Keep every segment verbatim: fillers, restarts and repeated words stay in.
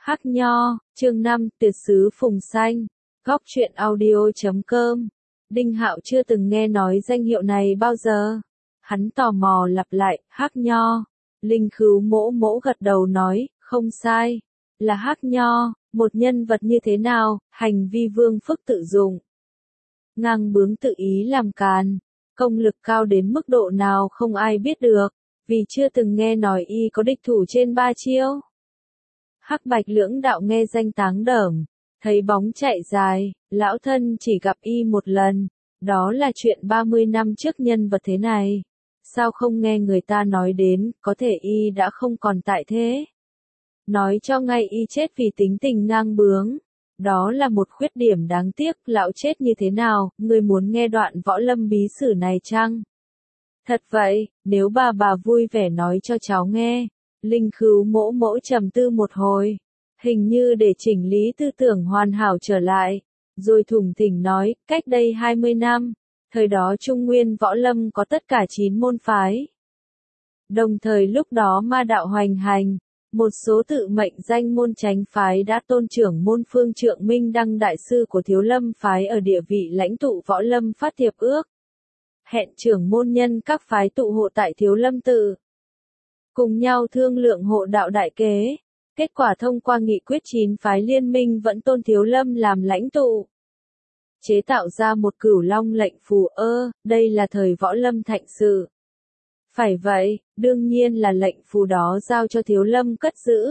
Hắc Nho, chương năm, Tuyệt sứ Phùng Xanh, Góc truyện audio chấm com. Đinh Hạo chưa từng nghe nói danh hiệu này bao giờ. Hắn tò mò lặp lại, Hắc Nho. Linh Khứu mỗ mỗ gật đầu nói, không sai. Là Hắc Nho, một nhân vật như thế nào, hành vi vương phức tự dụng. Ngang bướng tự ý làm càn, công lực cao đến mức độ nào không ai biết được, vì chưa từng nghe nói y có địch thủ trên ba chiêu. Hắc Bạch lưỡng đạo nghe danh táng đởm, thấy bóng chạy dài, lão thân chỉ gặp y một lần, đó là chuyện ba mươi năm trước nhân vật thế này. Sao không nghe người ta nói đến, có thể y đã không còn tại thế. Nói cho ngay y chết vì tính tình ngang bướng. Đó là một khuyết điểm đáng tiếc, lão chết như thế nào, ngươi muốn nghe đoạn võ lâm bí sử này chăng? Thật vậy, nếu bà bà vui vẻ nói cho cháu nghe. Linh Khứu mỗ mỗ trầm tư một hồi, hình như để chỉnh lý tư tưởng hoàn hảo trở lại, rồi thủng thỉnh nói, cách đây hai mươi năm, thời đó Trung Nguyên võ lâm có tất cả chín môn phái. Đồng thời lúc đó ma đạo hoành hành, một số tự mệnh danh môn chánh phái đã tôn trưởng môn Phương Trượng Minh Đăng đại sư của Thiếu Lâm phái ở địa vị lãnh tụ võ lâm phát thiệp ước. Hẹn trưởng môn nhân các phái tụ hộ tại Thiếu Lâm tự. Cùng nhau thương lượng hộ đạo đại kế. Kết quả thông qua nghị quyết chín phái liên minh vẫn tôn Thiếu Lâm làm lãnh tụ. Chế tạo ra một cửu long lệnh phù ơ, đây là thời võ lâm thạnh sự. Phải vậy, đương nhiên là lệnh phù đó giao cho Thiếu Lâm cất giữ.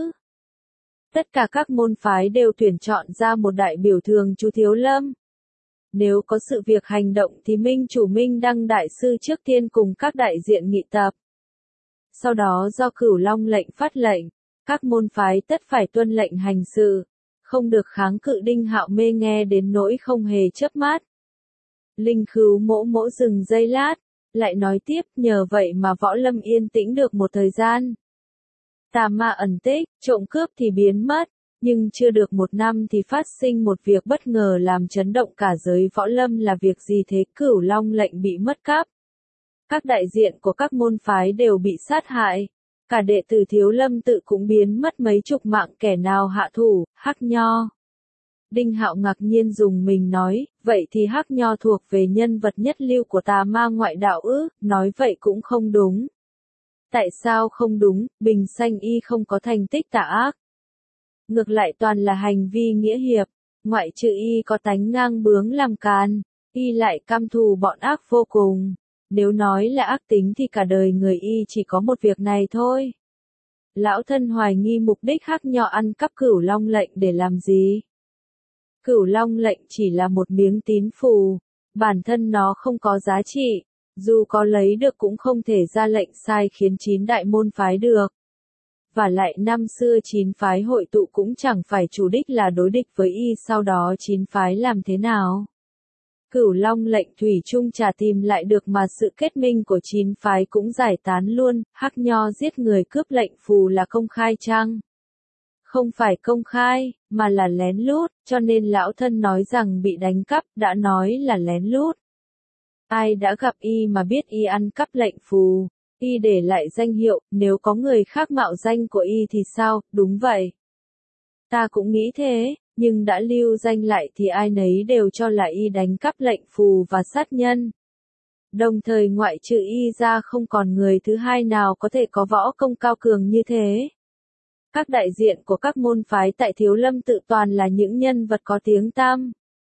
Tất cả các môn phái đều tuyển chọn ra một đại biểu thường trú Thiếu Lâm. Nếu có sự việc hành động thì Minh chủ Minh Đăng đại sư trước tiên cùng các đại diện nghị tập. Sau đó do cửu long lệnh phát lệnh, các môn phái tất phải tuân lệnh hành sự, không được kháng cự. Đinh Hạo mê nghe đến nỗi không hề chớp mắt. Linh Khứu mỗ mỗ dừng giây lát, lại nói tiếp, nhờ vậy mà võ lâm yên tĩnh được một thời gian. Tà ma ẩn tích, trộm cướp thì biến mất, nhưng chưa được một năm thì phát sinh một việc bất ngờ làm chấn động cả giới võ lâm. Là việc gì thế? Cửu long lệnh bị mất cắp. Các đại diện của các môn phái đều bị sát hại. Cả đệ tử Thiếu Lâm tự cũng biến mất mấy chục mạng. Kẻ nào hạ thủ? Hắc Nho. Đinh Hạo ngạc nhiên dùng mình nói, vậy thì Hắc Nho thuộc về nhân vật nhất lưu của tà ma ngoại đạo ư? Nói vậy cũng không đúng. Tại sao không đúng? Bình sanh y không có thành tích tà ác. Ngược lại toàn là hành vi nghĩa hiệp, ngoại trừ y có tánh ngang bướng làm càn, y lại căm thù bọn ác vô cùng. Nếu nói là ác tính thì cả đời người y chỉ có một việc này thôi. Lão thân hoài nghi mục đích Hắc Nho ăn cắp cửu long lệnh để làm gì? Cửu long lệnh chỉ là một miếng tín phù, bản thân nó không có giá trị, dù có lấy được cũng không thể ra lệnh sai khiến chín đại môn phái được. Và lại năm xưa chín phái hội tụ cũng chẳng phải chủ đích là đối địch với y, sau đó chín phái làm thế nào? Cửu long lệnh thủy chung chả tìm lại được mà sự kết minh của chín phái cũng giải tán luôn. Hắc Nho giết người cướp lệnh phù là công khai chăng? Không phải công khai, mà là lén lút, cho nên lão thân nói rằng bị đánh cắp, đã nói là lén lút. Ai đã gặp y mà biết y ăn cắp lệnh phù? Y để lại danh hiệu, nếu có người khác mạo danh của y thì sao? Đúng vậy. Ta cũng nghĩ thế, nhưng đã lưu danh lại thì ai nấy đều cho là y đánh cắp lệnh phù và sát nhân. Đồng thời ngoại trừ y ra không còn người thứ hai nào có thể có võ công cao cường như thế. Các đại diện của các môn phái tại Thiếu Lâm tự toàn là những nhân vật có tiếng tăm.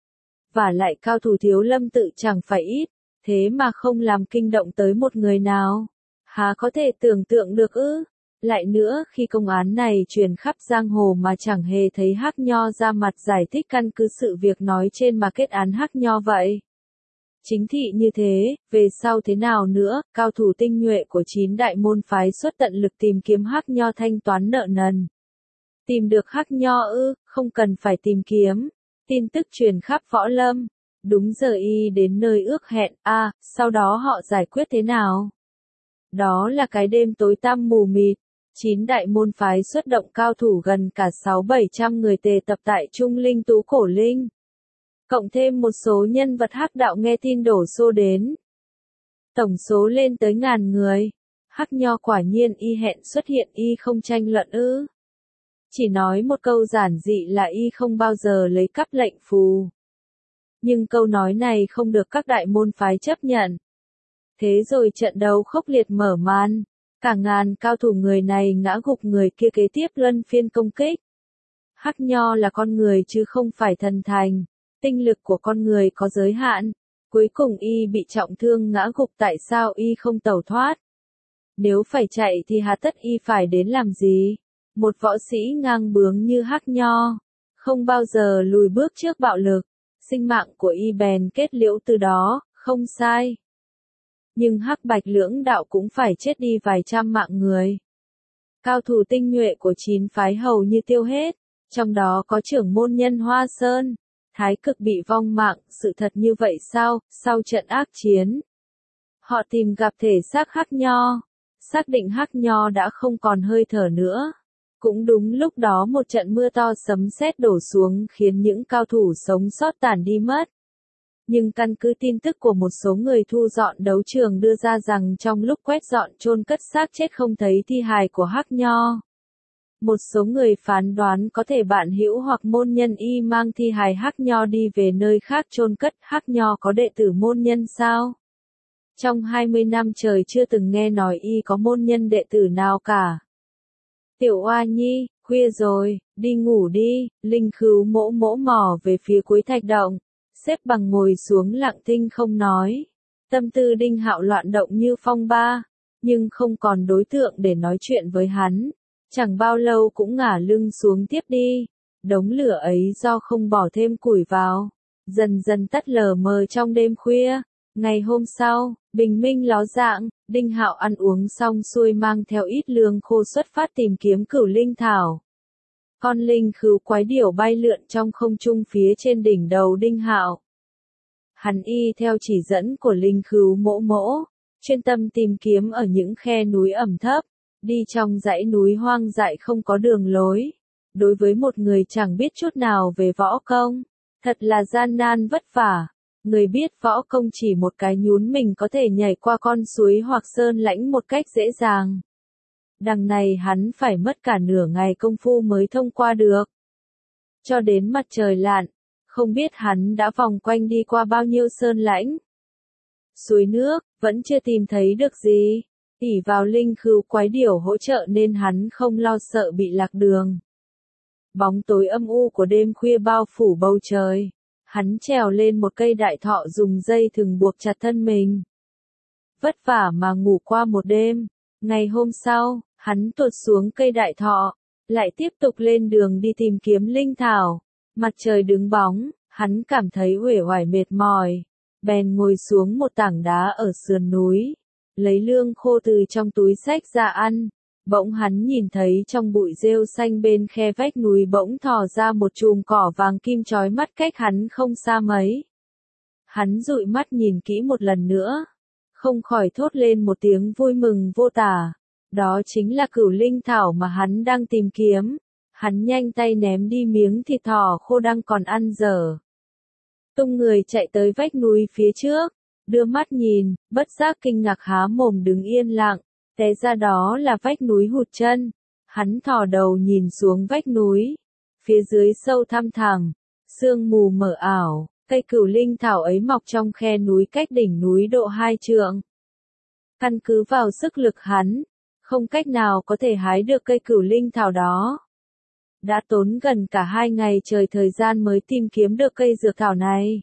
Và lại cao thủ Thiếu Lâm tự chẳng phải ít, thế mà không làm kinh động tới một người nào. Há có thể tưởng tượng được ư? Lại nữa, khi công án này truyền khắp giang hồ mà chẳng hề thấy Hắc Nho ra mặt giải thích căn cứ sự việc nói trên mà kết án Hắc Nho vậy. Chính thị như thế, về sau thế nào nữa? Cao thủ tinh nhuệ của chín đại môn phái xuất tận lực tìm kiếm Hắc Nho thanh toán nợ nần. Tìm được Hắc Nho ư? Không cần phải tìm kiếm. Tin tức truyền khắp võ lâm. Đúng giờ y đến nơi ước hẹn, a, à, sau đó họ giải quyết thế nào? Đó là cái đêm tối tăm mù mịt. Chín đại môn phái xuất động cao thủ gần cả sáu bảy trăm người tề tập tại Trung Linh Tú Cổ Linh. Cộng thêm một số nhân vật hắc đạo nghe tin đổ xô đến. Tổng số lên tới ngàn người. Hắc Nho quả nhiên y hẹn xuất hiện, y không tranh luận ư? Chỉ nói một câu giản dị là y không bao giờ lấy cắp lệnh phù. Nhưng câu nói này không được các đại môn phái chấp nhận. Thế rồi trận đấu khốc liệt mở màn. Cả ngàn cao thủ người này ngã gục người kia kế tiếp luân phiên công kích. Hắc Nho là con người chứ không phải thần thành. Tinh lực của con người có giới hạn. Cuối cùng y bị trọng thương ngã gục, tại sao y không tẩu thoát? Nếu phải chạy thì hà tất y phải đến làm gì? Một võ sĩ ngang bướng như Hắc Nho, không bao giờ lùi bước trước bạo lực. Sinh mạng của y bèn kết liễu từ đó, không sai. Nhưng Hắc Bạch lưỡng đạo cũng phải chết đi vài trăm mạng người. Cao thủ tinh nhuệ của chín phái hầu như tiêu hết, trong đó có trưởng môn nhân Hoa Sơn. Thái Cực bị vong mạng, sự thật như vậy sao? Sau trận ác chiến, họ tìm gặp thể xác Hắc Nho, xác định Hắc Nho đã không còn hơi thở nữa. Cũng đúng lúc đó một trận mưa to sấm sét đổ xuống khiến những cao thủ sống sót tản đi mất. Nhưng căn cứ tin tức của một số người thu dọn đấu trường đưa ra rằng trong lúc quét dọn chôn cất xác chết không thấy thi hài của Hắc Nho. Một số người phán đoán có thể bạn hữu hoặc môn nhân y mang thi hài Hắc Nho đi về nơi khác chôn cất. Hắc Nho có đệ tử môn nhân sao? Trong hai mươi năm trời chưa từng nghe nói y có môn nhân đệ tử nào cả. Tiểu Oa Nhi, khuya rồi, đi ngủ đi. Linh Khứu mỗ mỗ mò về phía cuối thạch động, xếp bằng ngồi xuống lặng thinh không nói. Tâm tư Đinh Hạo loạn động như phong ba, nhưng không còn đối tượng để nói chuyện với hắn. Chẳng bao lâu cũng ngả lưng xuống tiếp đi. Đống lửa ấy do không bỏ thêm củi vào, dần dần tắt lờ mờ trong đêm khuya. Ngày hôm sau, bình minh ló dạng, Đinh Hạo ăn uống xong xuôi mang theo ít lương khô xuất phát tìm kiếm Cửu Linh Thảo. Con linh khứu quái điểu bay lượn trong không trung phía trên đỉnh đầu Đinh Hạo. Hắn y theo chỉ dẫn của linh khứu mỗ mỗ, chuyên tâm tìm kiếm ở những khe núi ẩm thấp, đi trong dãy núi hoang dại không có đường lối. Đối với một người chẳng biết chút nào về võ công, thật là gian nan vất vả. Người biết võ công chỉ một cái nhún mình có thể nhảy qua con suối hoặc sơn lãnh một cách dễ dàng. Đằng này hắn phải mất cả nửa ngày công phu mới thông qua được. Cho đến mặt trời lặn, không biết hắn đã vòng quanh đi qua bao nhiêu sơn lãnh, suối nước, vẫn chưa tìm thấy được gì. ỷ vào linh khứu quái điểu hỗ trợ nên hắn không lo sợ bị lạc đường. Bóng tối âm u của đêm khuya bao phủ bầu trời. Hắn trèo lên một cây đại thọ dùng dây thừng buộc chặt thân mình. Vất vả mà ngủ qua một đêm. Ngày hôm sau, hắn tuột xuống cây đại thọ, lại tiếp tục lên đường đi tìm kiếm linh thảo. Mặt trời đứng bóng, hắn cảm thấy uể oải mệt mỏi, bèn ngồi xuống một tảng đá ở sườn núi, lấy lương khô từ trong túi xách ra ăn. Bỗng hắn nhìn thấy trong bụi rêu xanh bên khe vách núi bỗng thò ra một chùm cỏ vàng kim chói mắt cách hắn không xa mấy. Hắn dụi mắt nhìn kỹ một lần nữa, không khỏi thốt lên một tiếng vui mừng vô tả. Đó chính là Cửu Linh Thảo mà hắn đang tìm kiếm. Hắn nhanh tay ném đi miếng thịt thỏ khô đang còn ăn dở. Tung người chạy tới vách núi phía trước, đưa mắt nhìn, bất giác kinh ngạc há mồm đứng yên lặng. Té ra đó là vách núi hụt chân. Hắn thò đầu nhìn xuống vách núi. Phía dưới sâu thăm thẳm, sương mù mờ ảo, cây Cửu Linh Thảo ấy mọc trong khe núi cách đỉnh núi độ hai trượng. Căn cứ vào sức lực hắn, không cách nào có thể hái được cây Cửu Linh Thảo đó. Đã tốn gần cả hai ngày trời thời gian mới tìm kiếm được cây dược thảo này.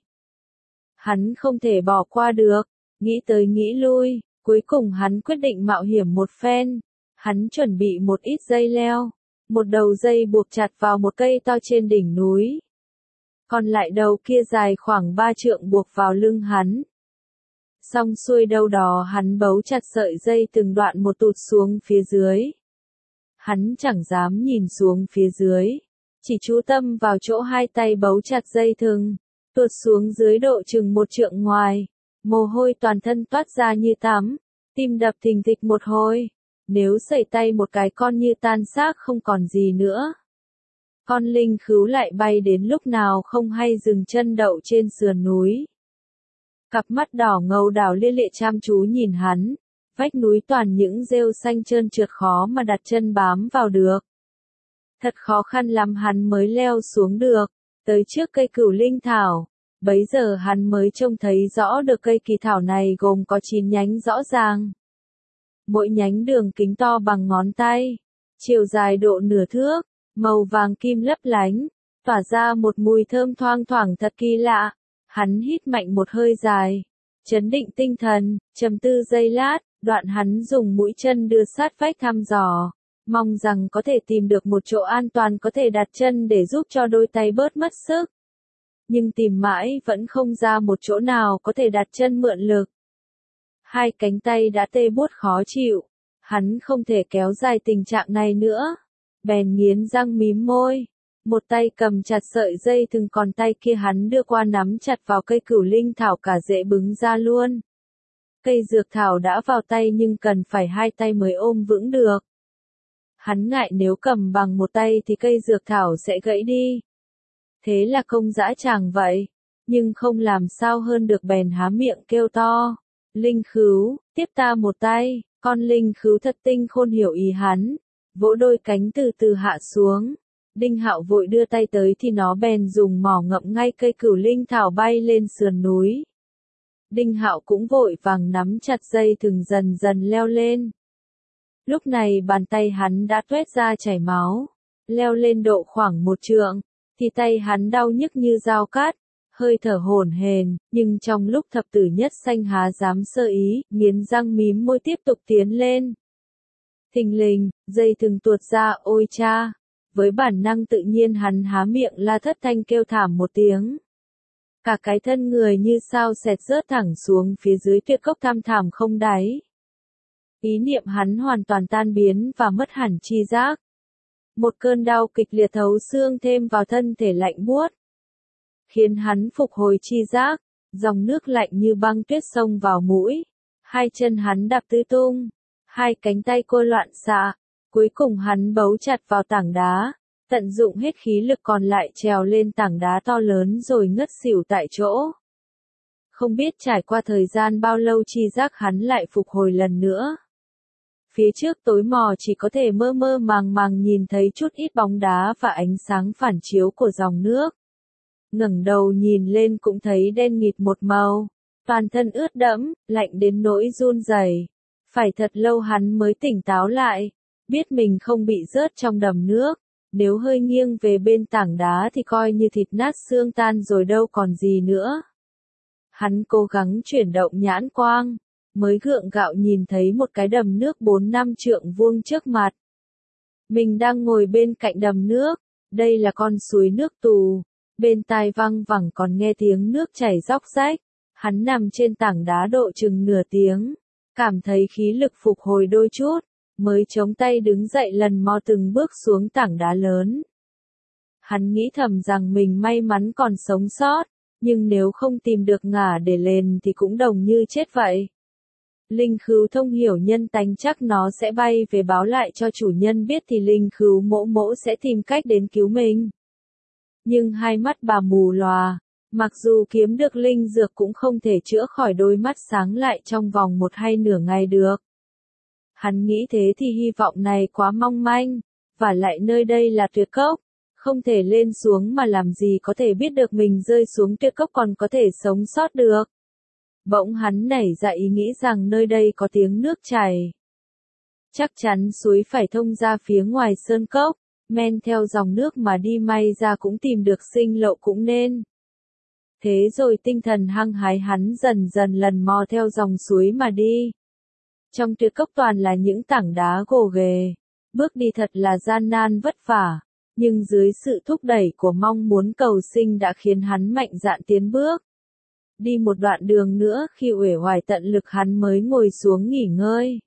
Hắn không thể bỏ qua được, nghĩ tới nghĩ lui. Cuối cùng hắn quyết định mạo hiểm một phen. Hắn chuẩn bị một ít dây leo, một đầu dây buộc chặt vào một cây to trên đỉnh núi. Còn lại đầu kia dài khoảng ba trượng buộc vào lưng hắn. Xong xuôi đâu đó hắn bấu chặt sợi dây từng đoạn một tụt xuống phía dưới. Hắn chẳng dám nhìn xuống phía dưới, chỉ chú tâm vào chỗ hai tay bấu chặt dây thừng, tuột xuống dưới độ chừng một trượng ngoài. Mồ hôi toàn thân toát ra như tắm, tim đập thình thịch một hồi. Nếu sẩy tay một cái con như tan xác không còn gì nữa. Con linh khứu lại bay đến lúc nào không hay dừng chân đậu trên sườn núi. Cặp mắt đỏ ngầu đảo lia lịa chăm chú nhìn hắn. Vách núi toàn những rêu xanh trơn trượt khó mà đặt chân bám vào được. Thật khó khăn lắm hắn mới leo xuống được, tới trước cây cửu linh thảo. Bấy giờ hắn mới trông thấy rõ được cây kỳ thảo này gồm có chín nhánh rõ ràng. Mỗi nhánh đường kính to bằng ngón tay, chiều dài độ nửa thước, màu vàng kim lấp lánh, tỏa ra một mùi thơm thoang thoảng thật kỳ lạ. Hắn hít mạnh một hơi dài, chấn định tinh thần, trầm tư giây lát, đoạn hắn dùng mũi chân đưa sát vách thăm dò, mong rằng có thể tìm được một chỗ an toàn có thể đặt chân để giúp cho đôi tay bớt mất sức. Nhưng tìm mãi vẫn không ra một chỗ nào có thể đặt chân mượn lực. Hai cánh tay đã tê buốt khó chịu, hắn không thể kéo dài tình trạng này nữa, bèn nghiến răng mím môi. Một tay cầm chặt sợi dây thừng còn tay kia hắn đưa qua nắm chặt vào cây cửu linh thảo cả rễ bứng ra luôn. Cây dược thảo đã vào tay nhưng cần phải hai tay mới ôm vững được. Hắn ngại nếu cầm bằng một tay thì cây dược thảo sẽ gãy đi. Thế là công dã tràng vậy, nhưng không làm sao hơn được bèn há miệng kêu to. Linh khứu, tiếp ta một tay, con linh khứu thật tinh khôn hiểu ý hắn, vỗ đôi cánh từ từ hạ xuống. Đinh Hạo vội đưa tay tới thì nó bèn dùng mỏ ngậm ngay cây cửu linh thảo bay lên sườn núi. Đinh Hạo cũng vội vàng nắm chặt dây thừng dần dần leo lên. Lúc này bàn tay hắn đã tuét ra chảy máu, leo lên độ khoảng một trượng, thì tay hắn đau nhức như dao cắt, hơi thở hổn hển, nhưng trong lúc thập tử nhất sanh há dám sơ ý, nghiến răng mím môi tiếp tục tiến lên. Thình lình, dây thừng tuột ra, ôi cha! Với bản năng tự nhiên hắn há miệng la thất thanh kêu thảm một tiếng. Cả cái thân người như sao xẹt rớt thẳng xuống phía dưới tuyệt cốc thăm thẳm không đáy. Ý niệm hắn hoàn toàn tan biến và mất hẳn tri giác. Một cơn đau kịch liệt thấu xương thêm vào thân thể lạnh buốt, khiến hắn phục hồi tri giác, dòng nước lạnh như băng tuyết xông vào mũi, hai chân hắn đạp tứ tung, hai cánh tay cô loạn xạ, cuối cùng hắn bấu chặt vào tảng đá, tận dụng hết khí lực còn lại trèo lên tảng đá to lớn rồi ngất xỉu tại chỗ. Không biết trải qua thời gian bao lâu tri giác hắn lại phục hồi lần nữa. Phía trước tối mò chỉ có thể mơ mơ màng màng nhìn thấy chút ít bóng đá và ánh sáng phản chiếu của dòng nước. Ngẩng đầu nhìn lên cũng thấy đen nghịt một màu, toàn thân ướt đẫm, lạnh đến nỗi run rẩy. Phải thật lâu hắn mới tỉnh táo lại, biết mình không bị rớt trong đầm nước, nếu hơi nghiêng về bên tảng đá thì coi như thịt nát xương tan rồi đâu còn gì nữa. Hắn cố gắng chuyển động nhãn quang, mới gượng gạo nhìn thấy một cái đầm nước bốn năm trượng vuông trước mặt. Mình đang ngồi bên cạnh đầm nước, đây là con suối nước tù, bên tai văng vẳng còn nghe tiếng nước chảy róc rách. Hắn nằm trên tảng đá độ chừng nửa tiếng, cảm thấy khí lực phục hồi đôi chút, mới chống tay đứng dậy lần mò từng bước xuống tảng đá lớn. Hắn nghĩ thầm rằng mình may mắn còn sống sót, nhưng nếu không tìm được ngả để lên thì cũng đồng như chết vậy. Linh khứu thông hiểu nhân tánh chắc nó sẽ bay về báo lại cho chủ nhân biết thì linh khứu mỗ mỗ sẽ tìm cách đến cứu mình. Nhưng hai mắt bà mù lòa, mặc dù kiếm được linh dược cũng không thể chữa khỏi đôi mắt sáng lại trong vòng một hay nửa ngày được. Hắn nghĩ thế thì hy vọng này quá mong manh, và lại nơi đây là tuyệt cốc, không thể lên xuống mà làm gì có thể biết được mình rơi xuống tuyệt cốc còn có thể sống sót được. Bỗng hắn nảy ra ý nghĩ rằng nơi đây có tiếng nước chảy. Chắc chắn suối phải thông ra phía ngoài sơn cốc, men theo dòng nước mà đi may ra cũng tìm được sinh lộ cũng nên. Thế rồi tinh thần hăng hái hắn dần dần lần mò theo dòng suối mà đi. Trong tuyệt cốc toàn là những tảng đá gồ ghề, bước đi thật là gian nan vất vả, nhưng dưới sự thúc đẩy của mong muốn cầu sinh đã khiến hắn mạnh dạn tiến bước. Đi một đoạn đường nữa khi uể oải tận lực hắn mới ngồi xuống nghỉ ngơi.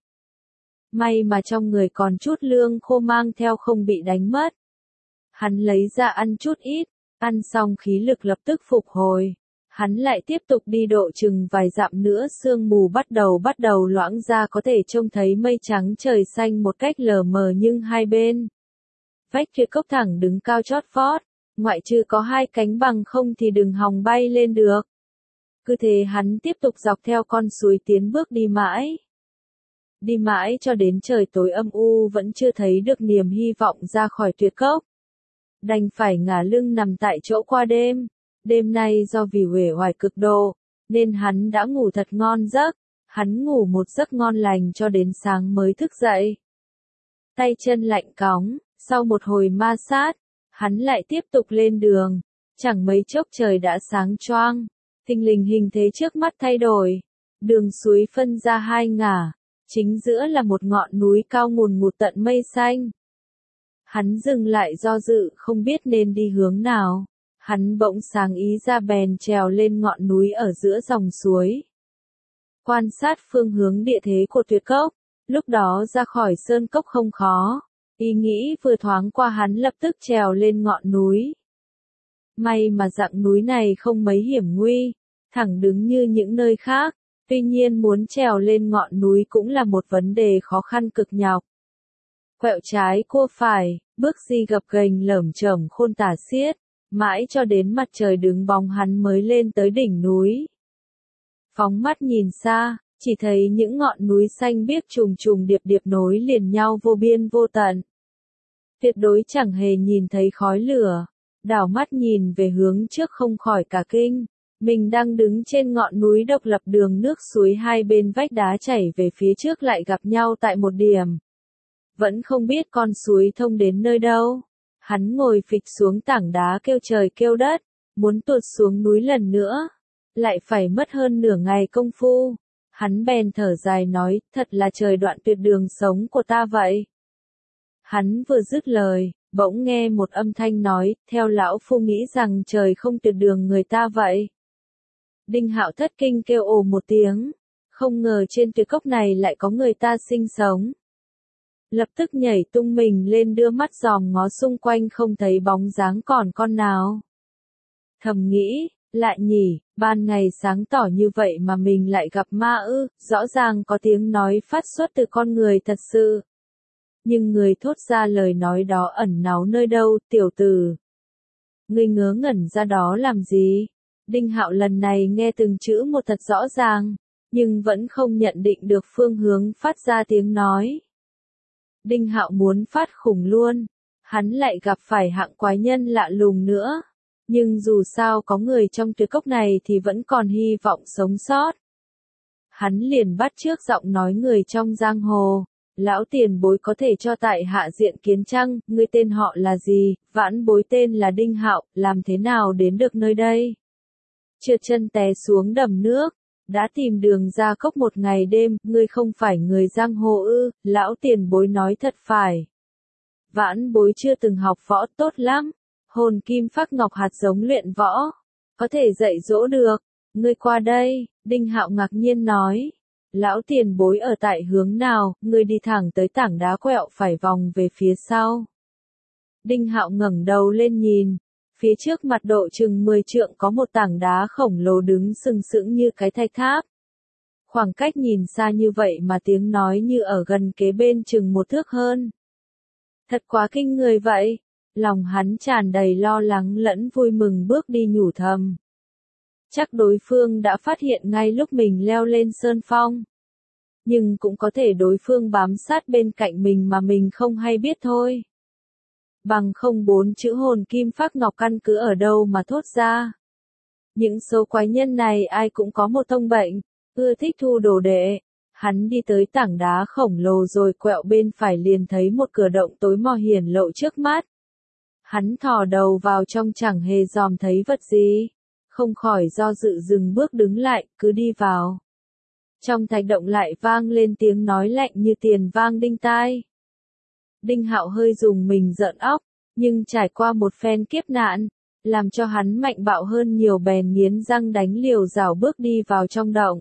May mà trong người còn chút lương khô mang theo không bị đánh mất. Hắn lấy ra ăn chút ít, ăn xong khí lực lập tức phục hồi. Hắn lại tiếp tục đi độ chừng vài dặm nữa sương mù bắt đầu bắt đầu loãng ra có thể trông thấy mây trắng trời xanh một cách lờ mờ nhưng hai bên. Vách tuyệt cốc thẳng đứng cao chót vót, ngoại trừ có hai cánh bằng không thì đừng hòng bay lên được. Cứ thế hắn tiếp tục dọc theo con suối tiến bước đi mãi. Đi mãi cho đến trời tối âm u vẫn chưa thấy được niềm hy vọng ra khỏi tuyệt cốc. Đành phải ngả lưng nằm tại chỗ qua đêm. Đêm nay do vì uể oải cực độ, nên hắn đã ngủ thật ngon giấc. Hắn ngủ một giấc ngon lành cho đến sáng mới thức dậy. Tay chân lạnh cóng, sau một hồi ma sát, hắn lại tiếp tục lên đường. Chẳng mấy chốc trời đã sáng choang, thình lình hình thế trước mắt thay đổi. Đường suối phân ra hai ngả, chính giữa là một ngọn núi cao ngùn ngụt tận mây xanh. Hắn dừng lại do dự không biết nên đi hướng nào. Hắn bỗng sáng ý ra bèn trèo lên ngọn núi ở giữa dòng suối. Quan sát phương hướng địa thế của tuyệt cốc, lúc đó ra khỏi sơn cốc không khó. Ý nghĩ vừa thoáng qua hắn lập tức trèo lên ngọn núi. May mà dặng núi này không mấy hiểm nguy, thẳng đứng như những nơi khác. Tuy nhiên muốn trèo lên ngọn núi cũng là một vấn đề khó khăn cực nhọc. Quẹo trái cua phải, bước di gập ghềnh lởm chởm khôn tả xiết, mãi cho đến mặt trời đứng bóng hắn mới lên tới đỉnh núi. Phóng mắt nhìn xa, chỉ thấy những ngọn núi xanh biếc trùng trùng điệp điệp nối liền nhau vô biên vô tận. Tuyệt đối chẳng hề nhìn thấy khói lửa, đảo mắt nhìn về hướng trước không khỏi cả kinh. Mình đang đứng trên ngọn núi độc lập, đường nước suối hai bên vách đá chảy về phía trước lại gặp nhau tại một điểm. Vẫn không biết con suối thông đến nơi đâu. Hắn ngồi phịch xuống tảng đá kêu trời kêu đất, muốn tuột xuống núi lần nữa. Lại phải mất hơn nửa ngày công phu. Hắn bèn thở dài nói, thật là trời đoạn tuyệt đường sống của ta vậy. Hắn vừa dứt lời, bỗng nghe một âm thanh nói, theo lão phu nghĩ rằng trời không tuyệt đường người ta vậy. Đinh Hạo thất kinh kêu ồ một tiếng, không ngờ trên tuyệt cốc này lại có người ta sinh sống. Lập tức nhảy tung mình lên đưa mắt dòm ngó xung quanh không thấy bóng dáng còn con nào. Thầm nghĩ, lại nhỉ, ban ngày sáng tỏ như vậy mà mình lại gặp ma ư, rõ ràng có tiếng nói phát xuất từ con người thật sự. Nhưng người thốt ra lời nói đó ẩn náu nơi đâu, tiểu tử? Ngươi ngớ ngẩn ra đó làm gì? Đinh Hạo lần này nghe từng chữ một thật rõ ràng, nhưng vẫn không nhận định được phương hướng phát ra tiếng nói. Đinh Hạo muốn phát khủng luôn, hắn lại gặp phải hạng quái nhân lạ lùng nữa. Nhưng dù sao có người trong tuyệt cốc này thì vẫn còn hy vọng sống sót. Hắn liền bắt chước giọng nói người trong giang hồ. Lão tiền bối có thể cho tại hạ diện kiến chăng, ngươi tên họ là gì? Vãn bối tên là Đinh Hạo, làm thế nào đến được nơi đây? Trượt chân té xuống đầm nước, đã tìm đường ra cốc một ngày đêm, ngươi không phải người giang hồ ư? Lão tiền bối nói thật phải. Vãn bối chưa từng học võ tốt lắm, hồn kim phác ngọc hạt giống luyện võ, có thể dạy dỗ được. Ngươi qua đây, Đinh Hạo ngạc nhiên nói. Lão tiền bối ở tại hướng nào, ngươi đi thẳng tới tảng đá quẹo phải vòng về phía sau. Đinh Hạo ngẩng đầu lên nhìn, phía trước mặt độ chừng mười trượng có một tảng đá khổng lồ đứng sừng sững như cái thạch tháp. Khoảng cách nhìn xa như vậy mà tiếng nói như ở gần kế bên chừng một thước hơn. Thật quá kinh người vậy, lòng hắn tràn đầy lo lắng lẫn vui mừng bước đi nhủ thầm. Chắc đối phương đã phát hiện ngay lúc mình leo lên sơn phong. Nhưng cũng có thể đối phương bám sát bên cạnh mình mà mình không hay biết thôi. Bằng không bốn chữ hồn kim phác ngọc căn cứ ở đâu mà thốt ra. Những số quái nhân này ai cũng có một thông bệnh, ưa thích thu đồ đệ. Hắn đi tới tảng đá khổng lồ rồi quẹo bên phải liền thấy một cửa động tối mò hiển lộ trước mắt. Hắn thò đầu vào trong chẳng hề dòm thấy vật gì. Không khỏi do dự dừng bước đứng lại, cứ đi vào. Trong thạch động lại vang lên tiếng nói lạnh như tiền vang đinh tai. Đinh Hạo hơi dùng mình rợn óc, nhưng trải qua một phen kiếp nạn, làm cho hắn mạnh bạo hơn nhiều bèn nghiến răng đánh liều rảo bước đi vào trong động.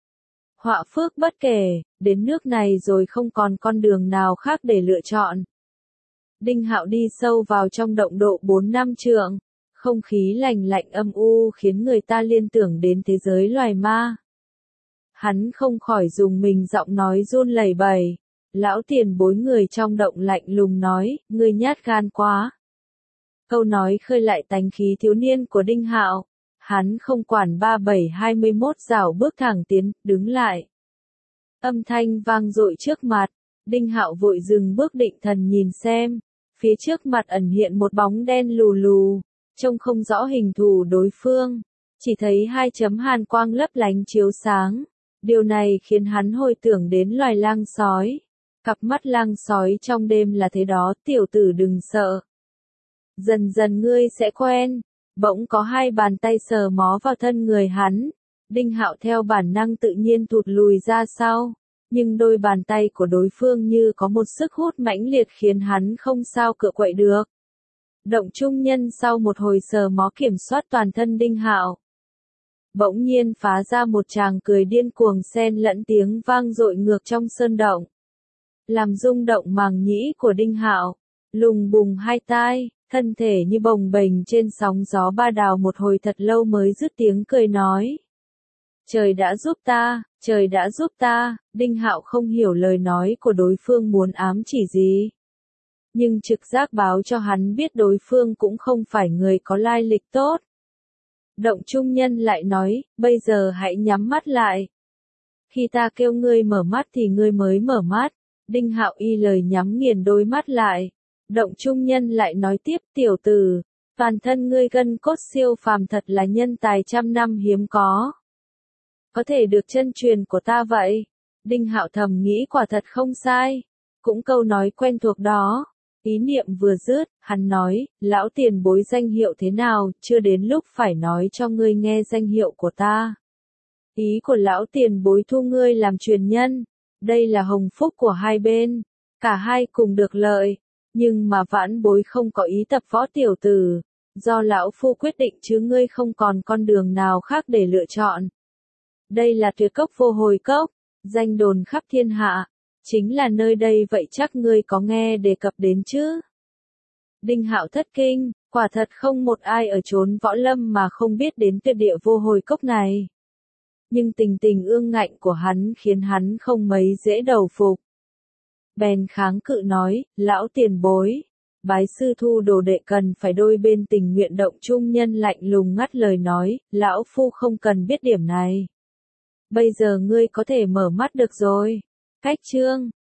Họa phước bất kể, đến nước này rồi không còn con đường nào khác để lựa chọn. Đinh Hạo đi sâu vào trong động độ bốn năm trượng. Không khí lạnh lạnh âm u khiến người ta liên tưởng đến thế giới loài ma. Hắn không khỏi dùng mình giọng nói run lẩy bẩy. Lão tiền bối người trong động lạnh lùng nói, ngươi nhát gan quá. Câu nói khơi lại tánh khí thiếu niên của Đinh Hạo. Hắn không quản ba bảy hai mươi mốt rảo bước thẳng tiến, đứng lại. Âm thanh vang dội trước mặt, Đinh Hạo vội dừng bước định thần nhìn xem, phía trước mặt ẩn hiện một bóng đen lù lù, trông không rõ hình thù đối phương, chỉ thấy hai chấm hàn quang lấp lánh chiếu sáng, điều này khiến hắn hồi tưởng đến loài lang sói. Cặp mắt lang sói trong đêm là thế đó, tiểu tử đừng sợ. Dần dần ngươi sẽ quen, bỗng có hai bàn tay sờ mó vào thân người hắn, Đinh Hạo theo bản năng tự nhiên thụt lùi ra sau, nhưng đôi bàn tay của đối phương như có một sức hút mãnh liệt khiến hắn không sao cựa quậy được. Động trung nhân sau một hồi sờ mó kiểm soát toàn thân Đinh Hạo, bỗng nhiên phá ra một tràng cười điên cuồng xen lẫn tiếng vang dội ngược trong sơn động, làm rung động màng nhĩ của Đinh Hạo, lùng bùng hai tai, thân thể như bồng bềnh trên sóng gió ba đào một hồi thật lâu mới dứt tiếng cười nói. Trời đã giúp ta, trời đã giúp ta, Đinh Hạo không hiểu lời nói của đối phương muốn ám chỉ gì. Nhưng trực giác báo cho hắn biết đối phương cũng không phải người có lai lịch tốt. Động trung nhân lại nói, bây giờ hãy nhắm mắt lại. Khi ta kêu ngươi mở mắt thì ngươi mới mở mắt. Đinh Hạo y lời nhắm nghiền đôi mắt lại. Động trung nhân lại nói tiếp, tiểu tử, toàn thân ngươi gân cốt siêu phàm thật là nhân tài trăm năm hiếm có. Có thể được chân truyền của ta vậy? Đinh Hạo thầm nghĩ quả thật không sai. Cũng câu nói quen thuộc đó. Ý niệm vừa dứt, hắn nói, lão tiền bối danh hiệu thế nào, chưa đến lúc phải nói cho ngươi nghe danh hiệu của ta. Ý của lão tiền bối thu ngươi làm truyền nhân. Đây là hồng phúc của hai bên. Cả hai cùng được lợi. Nhưng mà vãn bối không có ý tập võ tiểu tử. Do lão phu quyết định chứ ngươi không còn con đường nào khác để lựa chọn. Đây là tuyệt cốc vô hồi cốc. Danh đồn khắp thiên hạ. Chính là nơi đây vậy chắc ngươi có nghe đề cập đến chứ? Đinh Hạo thất kinh, quả thật không một ai ở chốn võ lâm mà không biết đến tuyệt địa vô hồi cốc này. Nhưng tình tình ương ngạnh của hắn khiến hắn không mấy dễ đầu phục. Bèn kháng cự nói, lão tiền bối, bái sư thu đồ đệ cần phải đôi bên tình nguyện. Động trung nhân lạnh lùng ngắt lời nói, lão phu không cần biết điểm này. Bây giờ ngươi có thể mở mắt được rồi. Cách chương